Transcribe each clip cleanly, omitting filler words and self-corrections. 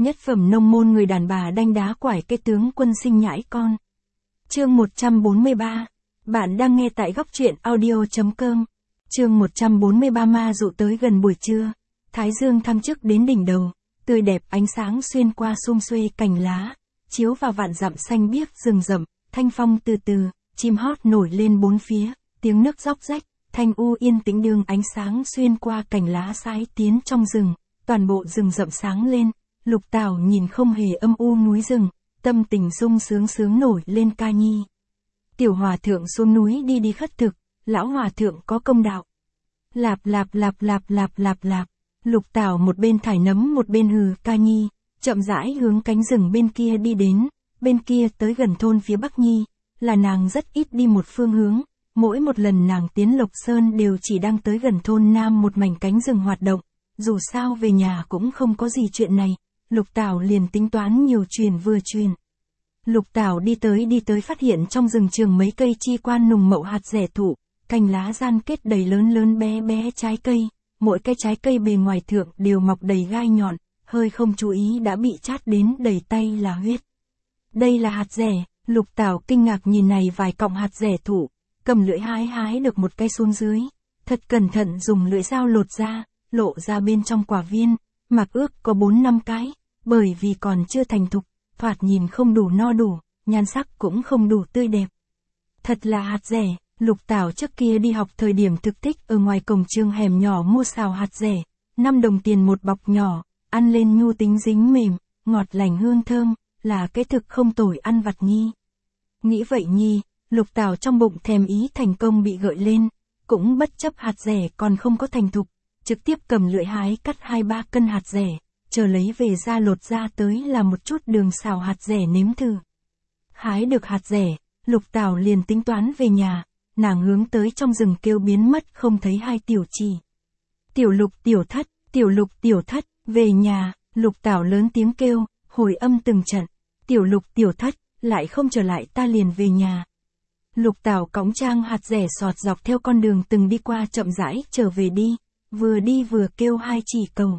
Nhất phẩm nông môn người đàn bà đanh đá quải cái tướng quân sinh nhãi con. Chương 143. Bạn đang nghe tại góc truyện audio.com. Chương 143 ma dụ tới gần buổi trưa. Thái dương thăng chức đến đỉnh đầu, tươi đẹp ánh sáng xuyên qua sum xuê cành lá, chiếu vào vạn dặm xanh biếc rừng rậm, thanh phong từ từ, chim hót nổi lên bốn phía, tiếng nước róc rách, thanh u yên tĩnh đương ánh sáng xuyên qua cành lá sái tiến trong rừng, toàn bộ rừng rậm sáng lên. Lục Tảo nhìn không hề âm u núi rừng, tâm tình sung sướng nổi lên ca nhi. Tiểu hòa thượng xuống núi đi khất thực, lão hòa thượng có công đạo. Lạp, Lục Tảo một bên thải nấm một bên hừ ca nhi, chậm rãi hướng cánh rừng bên kia đi đến, bên kia tới gần thôn phía Bắc Nhi, là nàng rất ít đi một phương hướng, mỗi một lần nàng tiến Lộc Sơn đều chỉ đang tới gần thôn Nam một mảnh cánh rừng hoạt động, dù sao về nhà cũng không có gì chuyện này. Lục Tảo liền tính toán nhiều truyền vừa truyền. Lục Tảo đi tới phát hiện trong rừng trường mấy cây chi quan nùng mậu hạt rẻ thụ, cành lá gian kết đầy lớn bé trái cây, mỗi cái trái cây bề ngoài thượng đều mọc đầy gai nhọn, hơi không chú ý đã bị chát đến đầy tay là huyết. Đây là hạt rẻ, Lục Tảo kinh ngạc nhìn này vài cọng hạt rẻ thụ, cầm lưỡi hái được một cây xuống dưới, thật cẩn thận dùng lưỡi dao lột ra, lộ ra bên trong quả viên, mặc ước có 4-5 cái. Bởi vì còn chưa thành thục, thoạt nhìn không đủ no đủ, nhan sắc cũng không đủ tươi đẹp. Thật là hạt rẻ, Lục Tảo trước kia đi học thời điểm thực thích ở ngoài cổng trường hẻm nhỏ mua xào hạt rẻ, 5 đồng tiền một bọc nhỏ, ăn lên nhu tính dính mềm, ngọt lành hương thơm, là cái thực không tồi ăn vặt nhi. Nghĩ vậy nhi, Lục Tảo trong bụng thèm ý thành công bị gợi lên, cũng bất chấp hạt rẻ còn không có thành thục, trực tiếp cầm lưỡi hái cắt 2-3 cân hạt rẻ. Chờ lấy về ra lột ra tới là một chút đường xào hạt rẻ nếm thử. Hái được hạt rẻ, Lục Tảo liền tính toán về nhà, nàng hướng tới trong rừng kêu biến mất không thấy hai tiểu trì. Tiểu Lục tiểu thất, về nhà, Lục Tảo lớn tiếng kêu, hồi âm từng trận. Tiểu Lục tiểu thất, lại không trở lại ta liền về nhà. Lục Tảo cõng trang hạt rẻ sọt dọc theo con đường từng đi qua chậm rãi trở về đi vừa kêu hai chỉ cầu.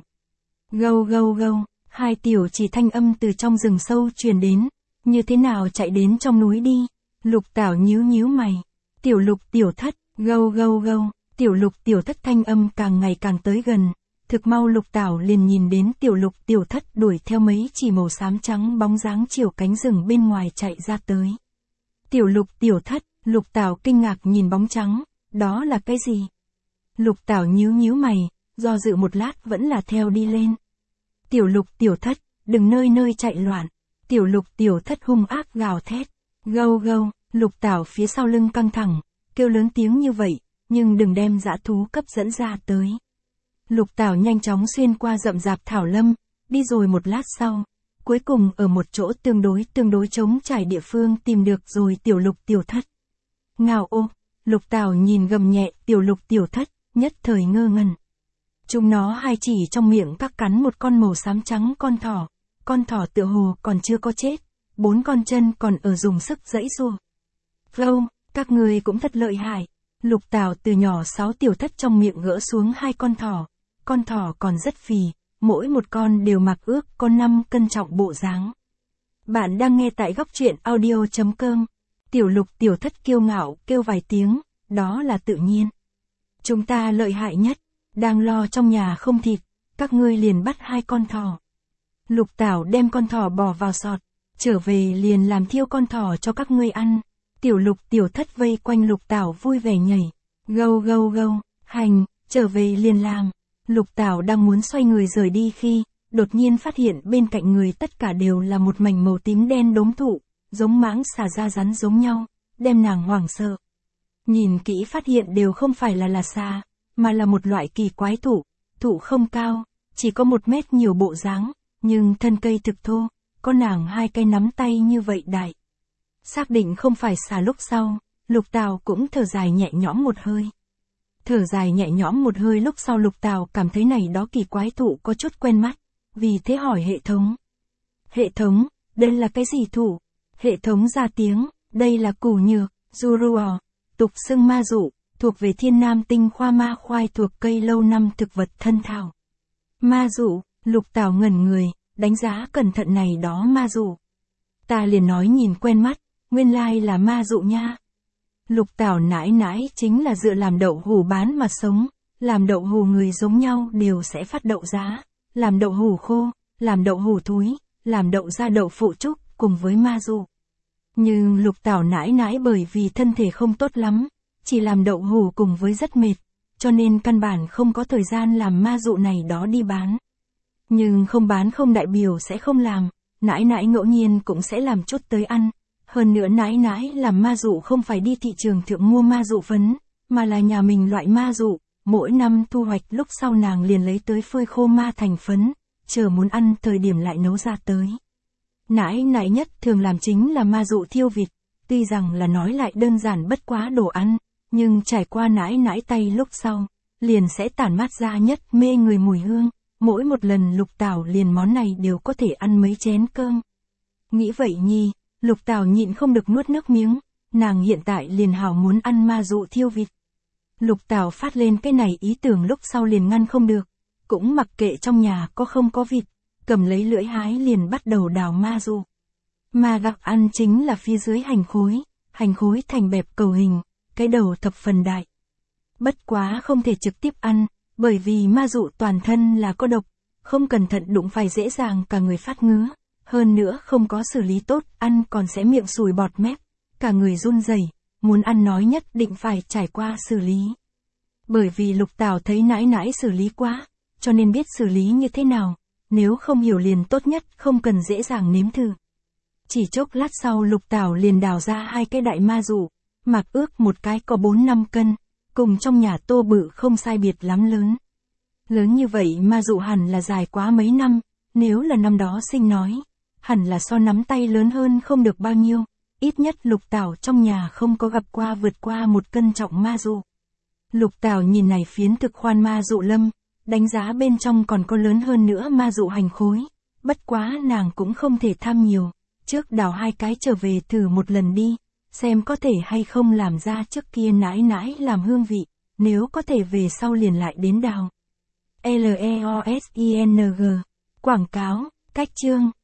Gâu, hai tiểu chỉ thanh âm từ trong rừng sâu truyền đến, như thế nào chạy đến trong núi đi. Lục Tảo nhíu mày. Tiểu Lục tiểu thất, gâu, Tiểu Lục tiểu thất thanh âm càng ngày càng tới gần, thực mau Lục Tảo liền nhìn đến Tiểu Lục tiểu thất đuổi theo mấy chỉ màu xám trắng bóng dáng chiều cánh rừng bên ngoài chạy ra tới. Tiểu Lục tiểu thất, Lục Tảo kinh ngạc nhìn bóng trắng, đó là cái gì? Lục Tảo nhíu mày, do dự một lát vẫn là theo đi lên. Tiểu Lục tiểu thất, đừng nơi chạy loạn. Tiểu Lục tiểu thất hung ác gào thét. Gâu, Lục Tảo phía sau lưng căng thẳng, kêu lớn tiếng như vậy, nhưng đừng đem dã thú cấp dẫn ra tới. Lục Tảo nhanh chóng xuyên qua rậm rạp thảo lâm, đi rồi một lát sau, cuối cùng ở một chỗ tương đối trống trải địa phương tìm được rồi Tiểu Lục tiểu thất. Ngào ô, Lục Tảo nhìn gầm nhẹ Tiểu Lục tiểu thất, nhất thời ngơ ngẩn. Chúng nó hai chỉ trong miệng các cắn một con màu xám trắng con thỏ tựa hồ còn chưa có chết, 4 con chân còn ở dùng sức giãy giụa. Gâu, các người cũng thật lợi hại. Lục Tảo từ nhỏ 6 tiểu thất trong miệng gỡ xuống 2 con thỏ còn rất phì, mỗi một con đều mặc ước có 5 cân trọng bộ dáng. Bạn đang nghe tại góc truyện audio.com. Tiểu Lục tiểu thất kiêu ngạo kêu vài tiếng, đó là tự nhiên. Chúng ta lợi hại nhất. Đang lo trong nhà không thịt, các ngươi liền bắt 2 con thỏ. Lục Tảo đem con thỏ bỏ vào sọt, trở về liền làm thiêu con thỏ cho các ngươi ăn. Tiểu Lục tiểu thất vây quanh Lục Tảo vui vẻ nhảy. Gâu, hành, trở về liền làm. Lục Tảo đang muốn xoay người rời đi khi, đột nhiên phát hiện bên cạnh người tất cả đều là một mảnh màu tím đen đốm thụ, giống mãng xà da rắn giống nhau, đem nàng hoảng sợ. Nhìn kỹ phát hiện đều không phải là xà, mà là một loại kỳ quái thụ không cao, chỉ có 1 mét nhiều bộ dáng, nhưng thân cây thực thô, có nàng 2 cái nắm tay như vậy đại. Xác định không phải xà lúc sau, Lục Tảo cũng thở dài nhẹ nhõm một hơi lúc sau Lục Tảo cảm thấy này đó kỳ quái thụ có chút quen mắt, vì thế hỏi hệ thống. Hệ thống, đây là cái gì thụ? Hệ thống ra tiếng, đây là củ nhược, Juruo, tục xưng ma dụ, thuộc về thiên nam tinh khoa ma khoai thuộc cây lâu năm thực vật thân thảo. Ma dụ, Lục Tảo ngẩn người, đánh giá cẩn thận này đó ma dụ. Ta liền nói nhìn quen mắt, nguyên lai là ma dụ nha. Lục Tảo nãi nãi chính là dựa làm đậu hủ bán mà sống, làm đậu hủ người giống nhau đều sẽ phát đậu giá, làm đậu hủ khô, làm đậu hủ thúi, làm đậu ra đậu phụ trúc, cùng với ma dụ. Nhưng Lục Tảo nãi nãi bởi vì thân thể không tốt lắm, chỉ làm đậu hủ cùng với rất mệt, cho nên căn bản không có thời gian làm ma dụ này đó đi bán. Nhưng không bán không đại biểu sẽ không làm, nãi nãi ngẫu nhiên cũng sẽ làm chút tới ăn. Hơn nữa nãi nãi làm ma dụ không phải đi thị trường thượng mua ma dụ phấn, mà là nhà mình loại ma dụ, mỗi năm thu hoạch lúc sau nàng liền lấy tới phơi khô ma thành phấn, chờ muốn ăn thời điểm lại nấu ra tới. Nãi nãi nhất thường làm chính là ma dụ thiêu vịt, tuy rằng là nói lại đơn giản bất quá đồ ăn, nhưng trải qua nãi nãi tay lúc sau, liền sẽ tản mát ra nhất mê người mùi hương, mỗi một lần Lục Tảo liền món này đều có thể ăn mấy chén cơm. Nghĩ vậy nhi, Lục Tảo nhịn không được nuốt nước miếng, nàng hiện tại liền hào muốn ăn ma dụ thiêu vịt. Lục Tảo phát lên cái này ý tưởng lúc sau liền ngăn không được, cũng mặc kệ trong nhà có không có vịt, cầm lấy lưỡi hái liền bắt đầu đào ma dụ. Ma gạc ăn chính là phía dưới hành khối thành bẹp cầu hình, cái đầu thập phần đại. Bất quá không thể trực tiếp ăn, bởi vì ma dụ toàn thân là có độc, không cẩn thận đụng phải dễ dàng cả người phát ngứa. Hơn nữa không có xử lý tốt, ăn còn sẽ miệng sùi bọt mép, cả người run rẩy, muốn ăn nói nhất định phải trải qua xử lý. Bởi vì Lục Tảo thấy nãi nãi xử lý quá, cho nên biết xử lý như thế nào, nếu không hiểu liền tốt nhất không cần dễ dàng nếm thử. Chỉ chốc lát sau Lục Tảo liền đào ra 2 cái đại ma dụ, mặc ước một cái có 4-5 cân, cùng trong nhà tô bự không sai biệt lắm lớn. Lớn như vậy ma dụ hẳn là dài quá mấy năm, nếu là năm đó sinh nói, hẳn là so nắm tay lớn hơn không được bao nhiêu, ít nhất Lục Tảo trong nhà không có gặp qua vượt qua 1 cân trọng ma dụ. Lục Tảo nhìn này phiến thực khoan ma dụ lâm, đánh giá bên trong còn có lớn hơn nữa ma dụ hành khối, bất quá nàng cũng không thể tham nhiều, trước đào 2 cái trở về thử một lần đi, xem có thể hay không làm ra trước kia nãi nãi làm hương vị, nếu có thể về sau liền lại đến đào. LEOSING Quảng cáo, cách chương